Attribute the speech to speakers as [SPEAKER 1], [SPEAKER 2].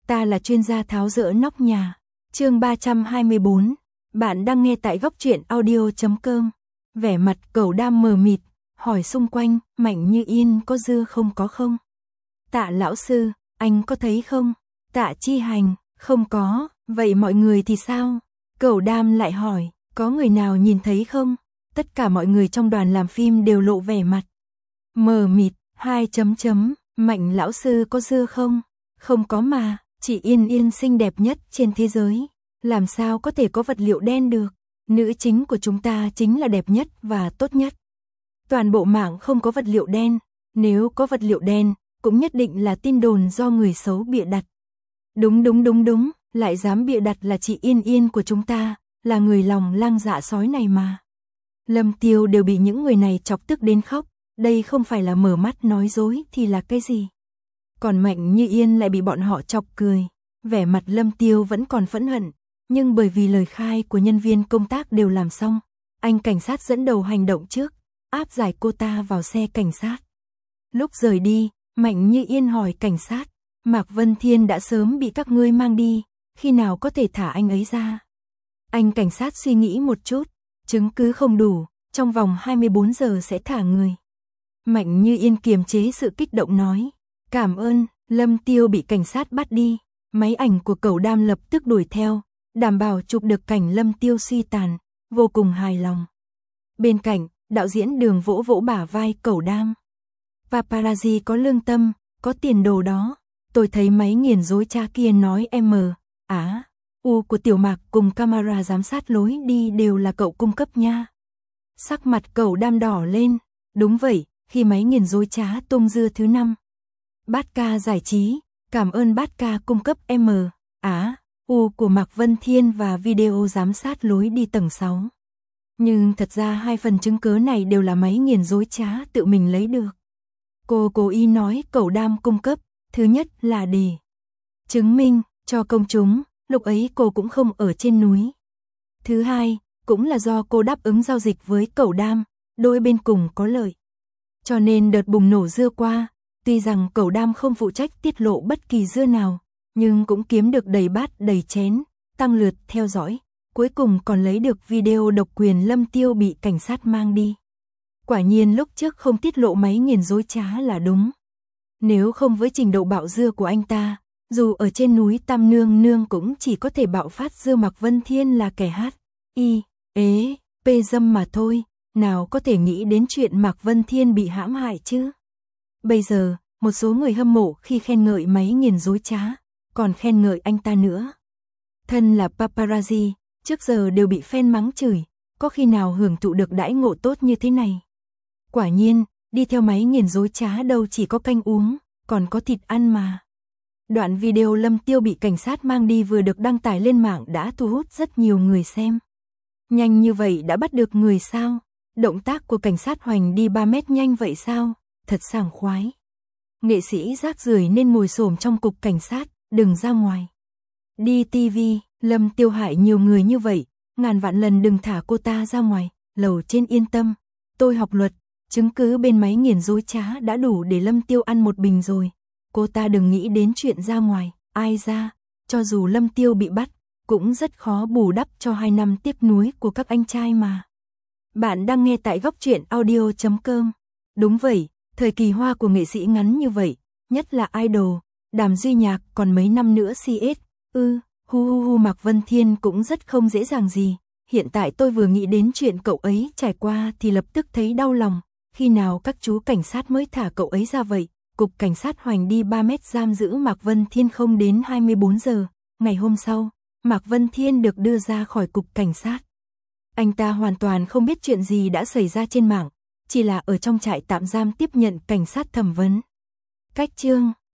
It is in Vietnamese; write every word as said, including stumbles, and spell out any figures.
[SPEAKER 1] ta là chuyên gia tháo dỡ nóc nhà. Chương ba trăm hai mươi bốn. Bạn đang nghe tại góc truyện audio chấm com. Vẻ mặt Cẩu Đam mờ mịt, hỏi xung quanh, Mạnh Như Yên có dưa không có không? Tạ lão sư, anh có thấy không? Tạ Chi Hành, không có, vậy mọi người thì sao? Cẩu Đam lại hỏi, có người nào nhìn thấy không? Tất cả mọi người trong đoàn làm phim đều lộ vẻ mặt mờ mịt, hai chấm chấm, Mạnh lão sư có dưa không? Không có mà, chị Yên Yên xinh đẹp nhất trên thế giới, làm sao có thể có vật liệu đen được? Nữ chính của chúng ta chính là đẹp nhất và tốt nhất. Toàn bộ mạng không có vật liệu đen, nếu có vật liệu đen, cũng nhất định là tin đồn do người xấu bịa đặt. Đúng đúng đúng đúng, lại dám bịa đặt là chị Yên Yên của chúng ta, là người lòng lang dạ sói này mà. Lâm Tiêu đều bị những người này chọc tức đến khóc, đây không phải là mở mắt nói dối thì là cái gì? Còn Mạnh Như Yên lại bị bọn họ chọc cười, vẻ mặt Lâm Tiêu vẫn còn phẫn hận, nhưng bởi vì lời khai của nhân viên công tác đều làm xong, anh cảnh sát dẫn đầu hành động trước, áp giải cô ta vào xe cảnh sát. Lúc rời đi, Mạnh Như Yên hỏi cảnh sát, Mạc Vân Thiên đã sớm bị các ngươi mang đi, khi nào có thể thả anh ấy ra? Anh cảnh sát suy nghĩ một chút, chứng cứ không đủ, trong vòng hai mươi bốn giờ sẽ thả người. Mạnh Như Yên kiềm chế sự kích động nói, cảm ơn. Lâm Tiêu bị cảnh sát bắt đi, máy ảnh của Cẩu Đam lập tức đuổi theo, đảm bảo chụp được cảnh Lâm Tiêu suy tàn, vô cùng hài lòng. Bên cạnh, đạo diễn Đường vỗ vỗ bả vai Cẩu Đam. Paparazzi có lương tâm, có tiền đồ đó. Tôi thấy máy nghiền dối cha kia nói M, Á, U của Tiểu Mạc cùng camera giám sát lối đi đều là cậu cung cấp nha. Sắc mặt Cẩu Đam đỏ lên, đúng vậy, khi máy nghiền dối trá tung dưa thứ năm. Bát Ca giải trí, cảm ơn Bát Ca cung cấp M, Á, U của Mạc Vân Thiên và video giám sát lối đi tầng sáu. Nhưng thật ra hai phần chứng cứ này đều là máy nghiền dối trá tự mình lấy được. Cô cố ý nói Cẩu Đam cung cấp, thứ nhất là để chứng minh cho công chúng, lúc ấy cô cũng không ở trên núi. Thứ hai, cũng là do cô đáp ứng giao dịch với Cẩu Đam, đôi bên cùng có lợi. Cho nên đợt bùng nổ dưa qua, tuy rằng Cẩu Đam không phụ trách tiết lộ bất kỳ dưa nào, nhưng cũng kiếm được đầy bát đầy chén, tăng lượt theo dõi, cuối cùng còn lấy được video độc quyền Lâm Tiêu bị cảnh sát mang đi. Quả nhiên lúc trước không tiết lộ máy nghiền dối trá là đúng. Nếu không với trình độ bạo dưa của anh ta, dù ở trên núi Tam Nương Nương cũng chỉ có thể bạo phát dưa Mạc Vân Thiên là kẻ hát, y, ế, pê dâm mà thôi, nào có thể nghĩ đến chuyện Mạc Vân Thiên bị hãm hại chứ. Bây giờ, một số người hâm mộ khi khen ngợi máy nghiền dối trá, còn khen ngợi anh ta nữa. Thân là paparazzi, trước giờ đều bị fan mắng chửi, có khi nào hưởng thụ được đãi ngộ tốt như thế này. Quả nhiên, đi theo máy nghiền dối trá đâu chỉ có canh uống, còn có thịt ăn mà. Đoạn video Lâm Tiêu bị cảnh sát mang đi vừa được đăng tải lên mạng đã thu hút rất nhiều người xem. Nhanh như vậy đã bắt được người sao? Động tác của cảnh sát hoành đi ba mét nhanh vậy sao? Thật sảng khoái. Nghệ sĩ rác rưởi nên ngồi xổm trong cục cảnh sát, đừng ra ngoài. Đi ti vi, Lâm Tiêu hại nhiều người như vậy, ngàn vạn lần đừng thả cô ta ra ngoài, lầu trên yên tâm. Tôi học luật, chứng cứ bên máy nghiền dối trá đã đủ để Lâm Tiêu ăn một bình rồi. Cô ta đừng nghĩ đến chuyện ra ngoài, ai ra, cho dù Lâm Tiêu bị bắt, cũng rất khó bù đắp cho hai năm tiếc nuối của các anh trai mà. Bạn đang nghe tại góc truyện audio chấm com. Đúng vậy, thời kỳ hoa của nghệ sĩ ngắn như vậy, nhất là idol, Đàm Duy Nhạc còn mấy năm nữa xê ét, ư, hu hu hu Mạc Vân Thiên cũng rất không dễ dàng gì. Hiện tại tôi vừa nghĩ đến chuyện cậu ấy trải qua thì lập tức thấy đau lòng, khi nào các chú cảnh sát mới thả cậu ấy ra vậy? Cục cảnh sát hoành đi ba mét giam giữ Mạc Vân Thiên không đến hai mươi bốn giờ, ngày hôm sau, Mạc Vân Thiên được đưa ra khỏi cục cảnh sát. Anh ta hoàn toàn không biết chuyện gì đã xảy ra trên mạng, chỉ là ở trong trại tạm giam tiếp nhận cảnh sát thẩm vấn. Cách chương